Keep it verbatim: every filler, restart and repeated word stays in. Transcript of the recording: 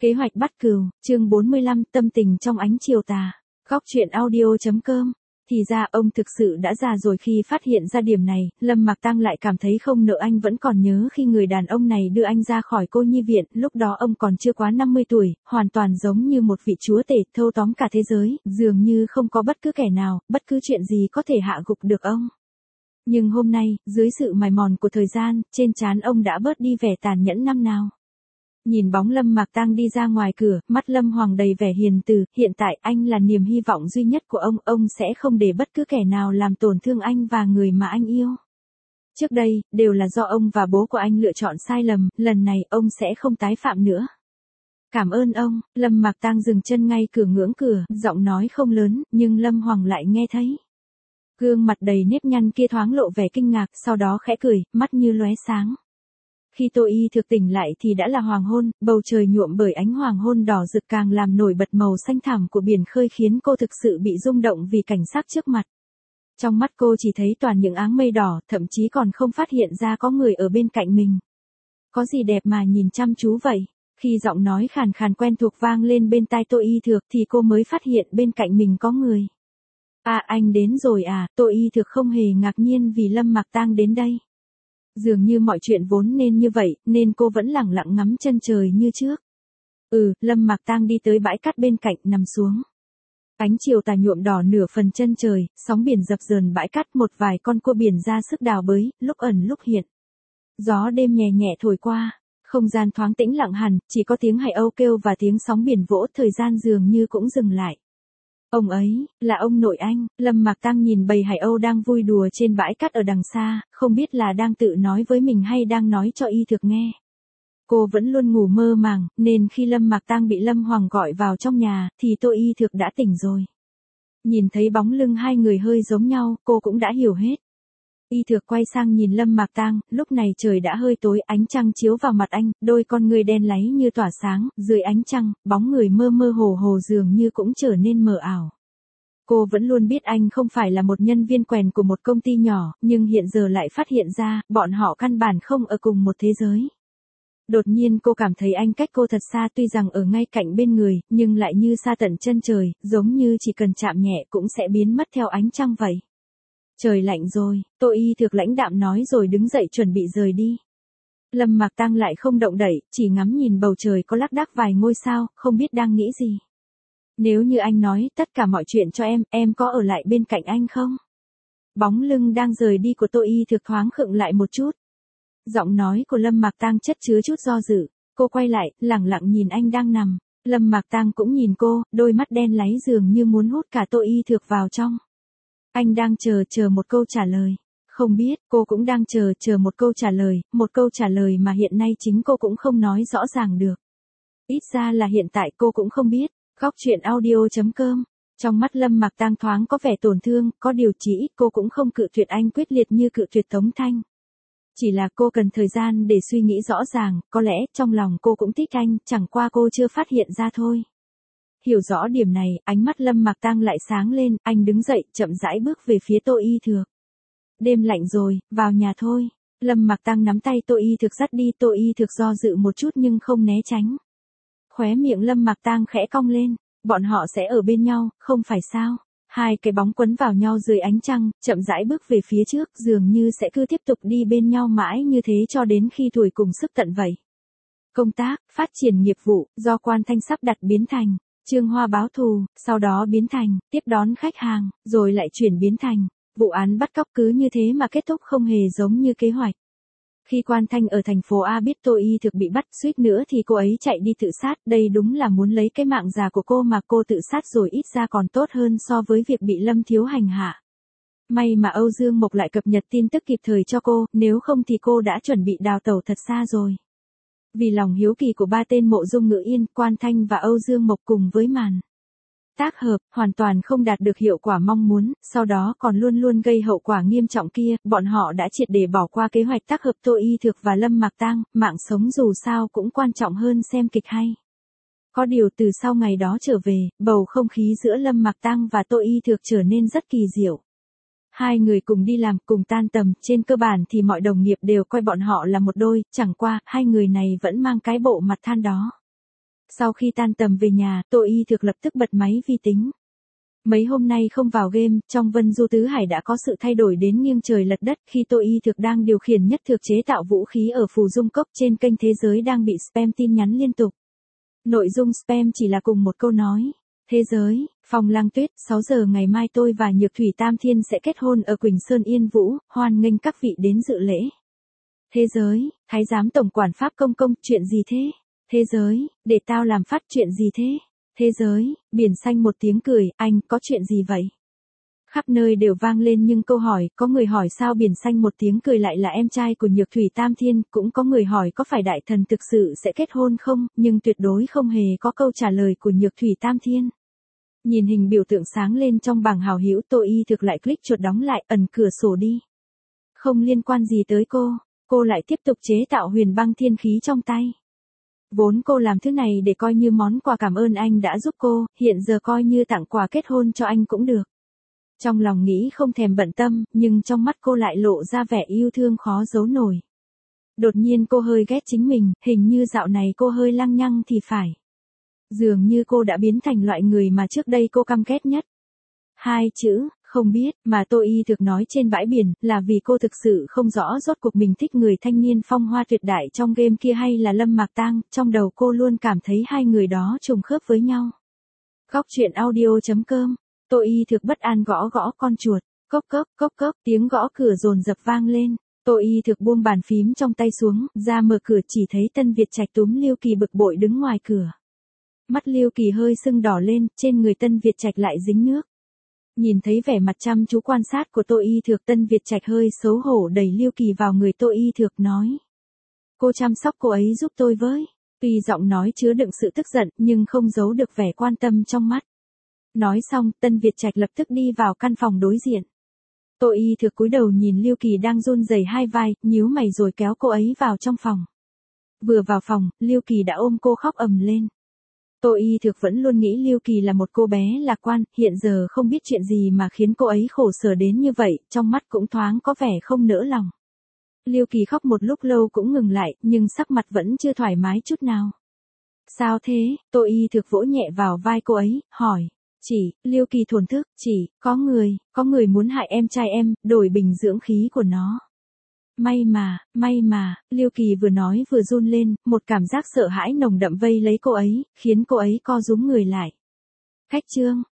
Kế hoạch bắt cừu, chương bốn mươi lăm, tâm tình trong ánh chiều tà. Góc truyện audio.com. Thì ra ông thực sự đã già rồi. Khi phát hiện ra điểm này, Lâm Mạc Tăng lại cảm thấy không nỡ. Anh vẫn còn nhớ khi người đàn ông này đưa anh ra khỏi cô nhi viện, lúc đó ông còn chưa quá năm mươi tuổi, hoàn toàn giống như một vị chúa tể thâu tóm cả thế giới, dường như không có bất cứ kẻ nào, bất cứ chuyện gì có thể hạ gục được ông. Nhưng hôm nay, dưới sự mài mòn của thời gian, trên trán ông đã bớt đi vẻ tàn nhẫn năm nào. Nhìn bóng Lâm Mạc Tăng đi ra ngoài cửa, mắt Lâm Hoàng đầy vẻ hiền từ, hiện tại anh là niềm hy vọng duy nhất của ông, ông sẽ không để bất cứ kẻ nào làm tổn thương anh và người mà anh yêu. Trước đây, đều là do ông và bố của anh lựa chọn sai lầm, lần này ông sẽ không tái phạm nữa. Cảm ơn ông. Lâm Mạc Tăng dừng chân ngay cửa ngưỡng cửa, giọng nói không lớn, nhưng Lâm Hoàng lại nghe thấy. Gương mặt đầy nếp nhăn kia thoáng lộ vẻ kinh ngạc, sau đó khẽ cười, mắt như lóe sáng. Khi Tô Y thực tỉnh lại thì đã là hoàng hôn, bầu trời nhuộm bởi ánh hoàng hôn đỏ rực càng làm nổi bật màu xanh thẳm của biển khơi khiến cô thực sự bị rung động vì cảnh sắc trước mặt. Trong mắt cô chỉ thấy toàn những áng mây đỏ, thậm chí còn không phát hiện ra có người ở bên cạnh mình. Có gì đẹp mà nhìn chăm chú vậy? Khi giọng nói khàn khàn quen thuộc vang lên bên tai Tô Y Thược thì cô mới phát hiện bên cạnh mình có người. À, anh đến rồi à? Tô Y Thược không hề ngạc nhiên vì Lâm Mạc Tăng đến đây. Dường như mọi chuyện vốn nên như vậy, nên cô vẫn lẳng lặng ngắm chân trời như trước. Ừ, Lâm Mạc Tăng đi tới bãi cát bên cạnh, nằm xuống. Ánh chiều tà nhuộm đỏ nửa phần chân trời, sóng biển dập dờn bãi cát, một vài con cua biển ra sức đào bới, lúc ẩn lúc hiện. Gió đêm nhẹ nhẹ thổi qua, không gian thoáng tĩnh lặng hẳn, chỉ có tiếng hải âu kêu và tiếng sóng biển vỗ, thời gian dường như cũng dừng lại. Ông ấy, là ông nội anh. Lâm Mạc Tăng nhìn bầy hải âu đang vui đùa trên bãi cát ở đằng xa, không biết là đang tự nói với mình hay đang nói cho Y Thực nghe. Cô vẫn luôn ngủ mơ màng, nên khi Lâm Mạc Tăng bị Lâm Hoàng gọi vào trong nhà, thì Tô Y Thực đã tỉnh rồi. Nhìn thấy bóng lưng hai người hơi giống nhau, cô cũng đã hiểu hết. Y Thực quay sang nhìn Lâm Mạc Tăng, lúc này trời đã hơi tối, ánh trăng chiếu vào mặt anh, đôi con ngươi đen láy như tỏa sáng, dưới ánh trăng, bóng người mơ mơ hồ hồ dường như cũng trở nên mờ ảo. Cô vẫn luôn biết anh không phải là một nhân viên quèn của một công ty nhỏ, nhưng hiện giờ lại phát hiện ra, bọn họ căn bản không ở cùng một thế giới. Đột nhiên cô cảm thấy anh cách cô thật xa, tuy rằng ở ngay cạnh bên người, nhưng lại như xa tận chân trời, giống như chỉ cần chạm nhẹ cũng sẽ biến mất theo ánh trăng vậy. Trời lạnh rồi, Tô Y Thực lãnh đạm nói rồi đứng dậy chuẩn bị rời đi. Lâm Mạc Tăng lại không động đậy, chỉ ngắm nhìn bầu trời có lác đác vài ngôi sao, không biết đang nghĩ gì. Nếu như anh nói tất cả mọi chuyện cho em, em có ở lại bên cạnh anh không? Bóng lưng đang rời đi của Tô Y Thực thoáng khựng lại một chút. Giọng nói của Lâm Mạc Tăng chất chứa chút do dự, cô quay lại, lẳng lặng nhìn anh đang nằm. Lâm Mạc Tăng cũng nhìn cô, đôi mắt đen láy dường như muốn hút cả Tô Y Thực vào trong. Anh đang chờ chờ một câu trả lời. Không biết, cô cũng đang chờ chờ một câu trả lời, một câu trả lời mà hiện nay chính cô cũng không nói rõ ràng được. Ít ra là hiện tại cô cũng không biết. Góc truyện audio.com. Trong mắt Lâm Mạc Tăng thoáng có vẻ tổn thương, có điều chỉ ít cô cũng không cự tuyệt anh quyết liệt như cự tuyệt Tống Thanh. Chỉ là cô cần thời gian để suy nghĩ rõ ràng, có lẽ trong lòng cô cũng thích anh, chẳng qua cô chưa phát hiện ra thôi. Hiểu rõ điểm này, ánh mắt Lâm Mạc Tăng lại sáng lên, anh đứng dậy, chậm rãi bước về phía Tô Y Thược. Đêm lạnh rồi, vào nhà thôi. Lâm Mạc Tăng nắm tay Tô Y Thược dắt đi, Tô Y Thược do dự một chút nhưng không né tránh. Khóe miệng Lâm Mạc Tăng khẽ cong lên, bọn họ sẽ ở bên nhau, không phải sao? Hai cái bóng quấn vào nhau dưới ánh trăng, chậm rãi bước về phía trước, dường như sẽ cứ tiếp tục đi bên nhau mãi như thế cho đến khi tuổi cùng sức tận vậy. Công tác, phát triển nghiệp vụ, do Quan Thanh sắp đặt biến thành Trương Hoa báo thù, sau đó biến thành tiếp đón khách hàng, rồi lại chuyển biến thành vụ án bắt cóc, cứ như thế mà kết thúc không hề giống như kế hoạch. Khi Quan Thanh ở thành phố A biết Tô Y Thực bị bắt, suýt nữa thì cô ấy chạy đi tự sát, đây đúng là muốn lấy cái mạng già của cô mà cô tự sát rồi, ít ra còn tốt hơn so với việc bị Lâm Thiếu hành hạ. May mà Âu Dương Mộc lại cập nhật tin tức kịp thời cho cô, nếu không thì cô đã chuẩn bị đào tẩu thật xa rồi. Vì lòng hiếu kỳ của ba tên Mộ Dung Ngự Yên, Quan Thanh và Âu Dương Mộc cùng với màn tác hợp, hoàn toàn không đạt được hiệu quả mong muốn, sau đó còn luôn luôn gây hậu quả nghiêm trọng kia, bọn họ đã triệt để bỏ qua kế hoạch tác hợp Tô Y Thực và Lâm Mạc Tăng, mạng sống dù sao cũng quan trọng hơn xem kịch hay. Có điều từ sau ngày đó trở về, bầu không khí giữa Lâm Mạc Tăng và Tô Y Thực trở nên rất kỳ diệu. Hai người cùng đi làm, cùng tan tầm, trên cơ bản thì mọi đồng nghiệp đều coi bọn họ là một đôi, chẳng qua, hai người này vẫn mang cái bộ mặt than đó. Sau khi tan tầm về nhà, Tô Y Thực lập tức bật máy vi tính. Mấy hôm nay không vào game, trong Vân Du Tứ Hải đã có sự thay đổi đến nghiêng trời lật đất khi Tô Y Thực đang điều khiển nhất thực chế tạo vũ khí ở Phù Dung Cốc trên kênh Thế Giới đang bị spam tin nhắn liên tục. Nội dung spam chỉ là cùng một câu nói. Thế giới, Phong Lang Tuyết, sáu giờ ngày mai tôi và Nhược Thủy Tam Thiên sẽ kết hôn ở Quỳnh Sơn Yên Vũ, hoan nghênh các vị đến dự lễ. Thế giới, Thái giám tổng quản Pháp Công Công, chuyện gì thế? Thế giới, để tao làm phát, chuyện gì thế? Thế giới, Biển Xanh một tiếng cười, anh, có chuyện gì vậy? Khắp nơi đều vang lên nhưng câu hỏi, có người hỏi sao Biển Xanh một tiếng cười lại là em trai của Nhược Thủy Tam Thiên, cũng có người hỏi có phải đại thần thực sự sẽ kết hôn không, nhưng tuyệt đối không hề có câu trả lời của Nhược Thủy Tam Thiên. Nhìn hình biểu tượng sáng lên trong bảng hảo hữu, Tô Y Thực lại click chuột đóng lại, ẩn cửa sổ đi. Không liên quan gì tới cô, cô lại tiếp tục chế tạo huyền băng thiên khí trong tay. Vốn cô làm thứ này để coi như món quà cảm ơn anh đã giúp cô, hiện giờ coi như tặng quà kết hôn cho anh cũng được. Trong lòng nghĩ không thèm bận tâm, nhưng trong mắt cô lại lộ ra vẻ yêu thương khó giấu nổi. Đột nhiên cô hơi ghét chính mình, hình như dạo này cô hơi lăng nhăng thì phải. Dường như cô đã biến thành loại người mà trước đây cô căm ghét nhất. Hai chữ, không biết, mà Tô Y Thực nói trên bãi biển, là vì cô thực sự không rõ rốt cuộc mình thích người thanh niên phong hoa tuyệt đại trong game kia hay là Lâm Mạc Tang, trong đầu cô luôn cảm thấy hai người đó trùng khớp với nhau. Góc truyện audio chấm com, Tô Y Thực bất an gõ gõ con chuột, cốc cốc cốc cốc, tiếng gõ cửa dồn dập vang lên. Tô Y Thực buông bàn phím trong tay xuống, ra mở cửa chỉ thấy Tân Việt Trạch túm Lưu Kỳ bực bội đứng ngoài cửa. Mắt Lưu Kỳ hơi sưng đỏ lên, trên người Tân Việt Trạch lại dính nước. Nhìn thấy vẻ mặt chăm chú quan sát của Tô Y Thực, Tân Việt Trạch hơi xấu hổ đẩy Lưu Kỳ vào người Tô Y Thực nói. Cô chăm sóc cô ấy giúp tôi với. Tuy giọng nói chứa đựng sự tức giận, nhưng không giấu được vẻ quan tâm trong mắt. Nói xong, Tân Việt Trạch lập tức đi vào căn phòng đối diện. Tô Y Thực cúi đầu nhìn Lưu Kỳ đang run rẩy hai vai, nhíu mày rồi kéo cô ấy vào trong phòng. Vừa vào phòng, Lưu Kỳ đã ôm cô khóc ầm lên. Tô Y Thực vẫn luôn nghĩ Lưu Kỳ là một cô bé lạc quan, hiện giờ không biết chuyện gì mà khiến cô ấy khổ sở đến như vậy, trong mắt cũng thoáng có vẻ không nỡ lòng. Lưu Kỳ khóc một lúc lâu cũng ngừng lại, nhưng sắc mặt vẫn chưa thoải mái chút nào. Sao thế? Tô Y Thực vỗ nhẹ vào vai cô ấy, hỏi. Chỉ, Lưu Kỳ thổn thức, chỉ, có người, có người muốn hại em trai em, đổi bình dưỡng khí của nó. May mà, may mà, Lưu Kỳ vừa nói vừa run lên, một cảm giác sợ hãi nồng đậm vây lấy cô ấy, khiến cô ấy co rúm người lại. Khách trương,